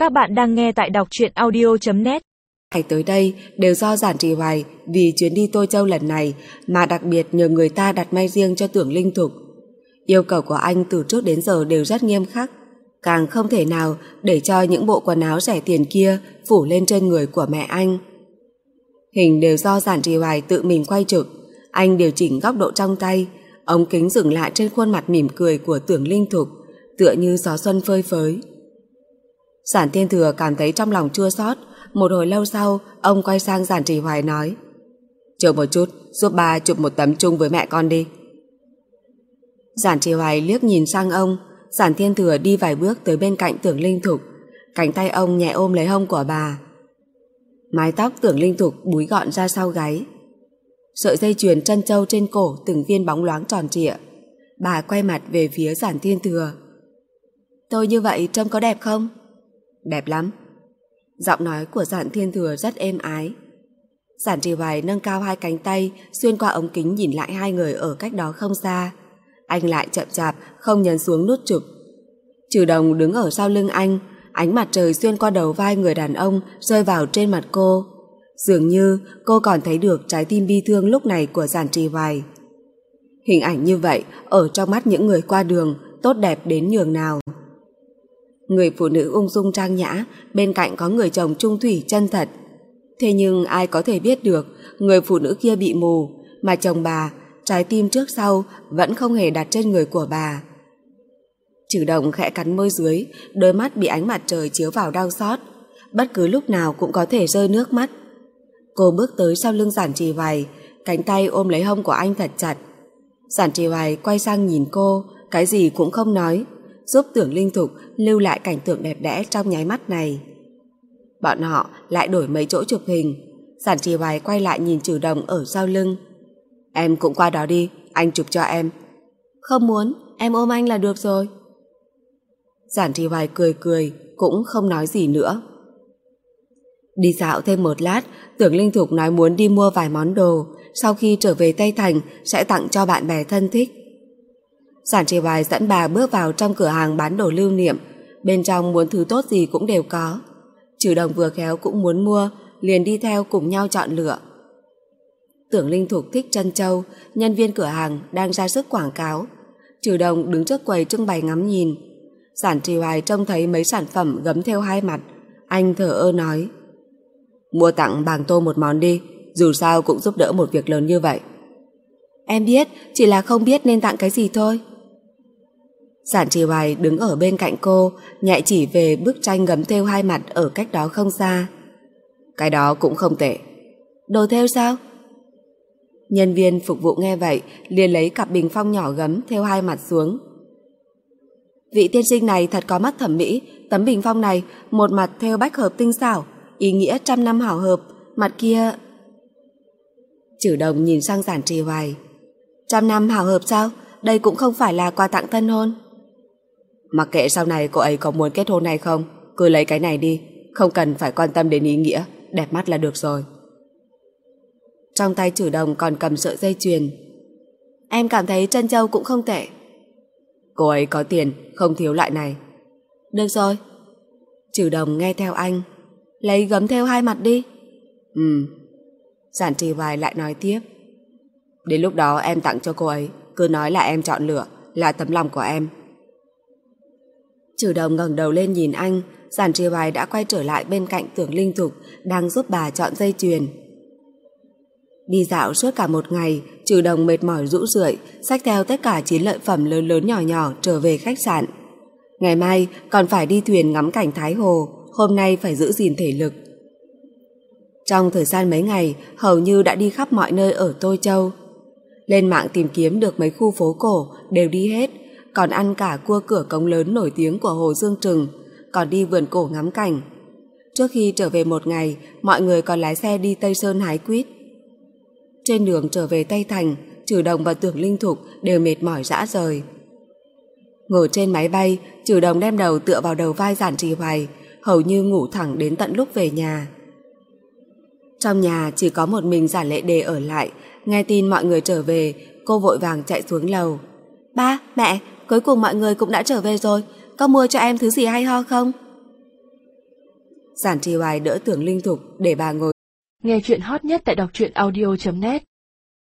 Các bạn đang nghe tại đọc truyện audio.net. Tới đây đều do Giản Trì Hoài vì chuyến đi Tô Châu lần này mà đặc biệt nhờ người ta đặt may riêng cho Tưởng Linh Thục. Yêu cầu của anh từ trước đến giờ đều rất nghiêm khắc, càng không thể nào để cho những bộ quần áo rẻ tiền kia phủ lên trên người của mẹ anh. Hình đều do Giản Trì Hoài tự mình quay chụp, anh điều chỉnh góc độ trong tay, ống kính dừng lại trên khuôn mặt mỉm cười của Tưởng Linh Thục, tựa như gió xuân phơi phới. Giản Thiên Thừa cảm thấy trong lòng chua xót. Một hồi lâu sau, ông quay sang Giản Trì Hoài nói: "Chờ một chút, giúp ba chụp một tấm chung với mẹ con đi." Giản Trì Hoài liếc nhìn sang ông. Giản Thiên Thừa đi vài bước tới bên cạnh Tưởng Linh Thục, cánh tay ông nhẹ ôm lấy hông của bà. Mái tóc Tưởng Linh Thục búi gọn ra sau gáy, sợi dây chuyền trân châu trên cổ từng viên bóng loáng tròn trịa. Bà quay mặt về phía Giản Thiên Thừa: "Tôi như vậy trông có đẹp không?" "Đẹp lắm." Giọng nói của Giản Thiên Thừa rất êm ái. Giản Trì Hoài nâng cao hai cánh tay, xuyên qua ống kính nhìn lại hai người ở cách đó không xa. Anh lại chậm chạp không nhấn xuống nút chụp. Trừ Đồng đứng ở sau lưng anh, ánh mặt trời xuyên qua đầu vai người đàn ông rơi vào trên mặt cô. Dường như cô còn thấy được trái tim bi thương lúc này của Giản Trì Hoài. Hình ảnh như vậy ở trong mắt những người qua đường tốt đẹp đến nhường nào. Người phụ nữ ung dung trang nhã, bên cạnh có người chồng trung thủy chân thật. Thế nhưng ai có thể biết được người phụ nữ kia bị mù, mà chồng bà, trái tim trước sau vẫn không hề đặt trên người của bà. Trừ Đồng khẽ cắn môi dưới, đôi mắt bị ánh mặt trời chiếu vào đau xót, bất cứ lúc nào cũng có thể rơi nước mắt. Cô bước tới sau lưng Giản Trì Hoài, cánh tay ôm lấy hông của anh thật chặt. Giản Trì Hoài quay sang nhìn cô, cái gì cũng không nói, giúp Tưởng Linh Thục lưu lại cảnh tượng đẹp đẽ trong nháy mắt này. Bọn họ lại đổi mấy chỗ chụp hình. Giản Trì Hoài quay lại nhìn Trừ Đồng ở sau lưng: "Em cũng qua đó đi, anh chụp cho em." "Không muốn, em ôm anh là được rồi." Giản Trì Hoài cười cười, cũng không nói gì nữa. Đi dạo thêm một lát, Tưởng Linh Thục nói muốn đi mua vài món đồ, sau khi trở về Tây Thành sẽ tặng cho bạn bè thân thích. Giản Trì Hoài dẫn bà bước vào trong cửa hàng bán đồ lưu niệm, bên trong muốn thứ tốt gì cũng đều có. Trừ Đồng vừa khéo cũng muốn mua, liền đi theo cùng nhau chọn lựa. Tưởng Linh Thục thích trân châu, nhân viên cửa hàng đang ra sức quảng cáo. Trừ Đồng đứng trước quầy trưng bày ngắm nhìn. Giản Trì Hoài trông thấy mấy sản phẩm gấm thêu hai mặt, anh thở ơ nói: "Mua tặng Bàng Tô một món đi, dù sao cũng giúp đỡ một việc lớn như vậy." "Em biết, chỉ là không biết nên tặng cái gì thôi." Giản Trì Hoài đứng ở bên cạnh cô, nhẹ chỉ về bức tranh gấm thêu hai mặt ở cách đó không xa: "Cái đó cũng không tệ." "Đồ thêu sao?" Nhân viên phục vụ nghe vậy liền lấy cặp bình phong nhỏ gấm thêu hai mặt xuống. "Vị tiên sinh này thật có mắt thẩm mỹ, tấm bình phong này một mặt thêu bách hợp tinh xảo, ý nghĩa 100 năm hảo hợp, mặt kia..." Trừ Đồng nhìn sang Giản Trì Hoài: "100 năm hảo hợp sao? Đây cũng không phải là quà tặng tân hôn." "Mặc kệ sau này cô ấy có muốn kết hôn hay không, cứ lấy cái này đi, không cần phải quan tâm đến ý nghĩa, đẹp mắt là được rồi." Trong tay Trừ Đồng còn cầm sợi dây chuyền. "Em cảm thấy trân châu cũng không tệ." "Cô ấy có tiền, không thiếu loại này." "Được rồi." Trừ Đồng nghe theo anh: "Lấy gấm thêu hai mặt đi." Giản Trì Hoài lại nói tiếp: "Đến lúc đó em tặng cho cô ấy, cứ nói là em chọn lựa, là tấm lòng của em." Trừ Đồng ngẩng đầu lên nhìn anh. Giản Trì Hoài đã quay trở lại bên cạnh Tưởng Linh Thục, đang giúp bà chọn dây chuyền. Đi dạo suốt cả một ngày, Trừ Đồng mệt mỏi rũ rượi, xách theo tất cả 9 lợi phẩm lớn lớn nhỏ nhỏ trở về khách sạn. Ngày mai còn phải đi thuyền ngắm cảnh Thái Hồ, hôm nay phải giữ gìn thể lực. Trong thời gian mấy ngày, hầu như đã đi khắp mọi nơi ở Tô Châu. Lên mạng tìm kiếm được mấy khu phố cổ đều đi hết, còn ăn cả cua cửa cống lớn nổi tiếng của Hồ Dương Trừng, còn đi vườn cổ ngắm cảnh. Trước khi trở về một ngày, mọi người còn lái xe đi Tây Sơn hái quýt. Trên đường trở về Tây Thành, Trừ Đồng và Tưởng Linh Thục đều mệt mỏi rã rời. Ngồi trên máy bay, Trừ Đồng đem đầu tựa vào đầu vai Giản Trì Hoài, hầu như ngủ thẳng đến tận lúc về nhà. Trong nhà chỉ có một mình Giản Lệ Đề ở lại. Nghe tin mọi người trở về, cô vội vàng chạy xuống lầu: "Ba, mẹ, cuối cùng mọi người cũng đã trở về rồi, có mua cho em thứ gì hay ho không?" Giản Trì Hoài đỡ Tưởng Linh Thục để bà ngồi. Nghe chuyện hot nhất tại đọc truyện audio.net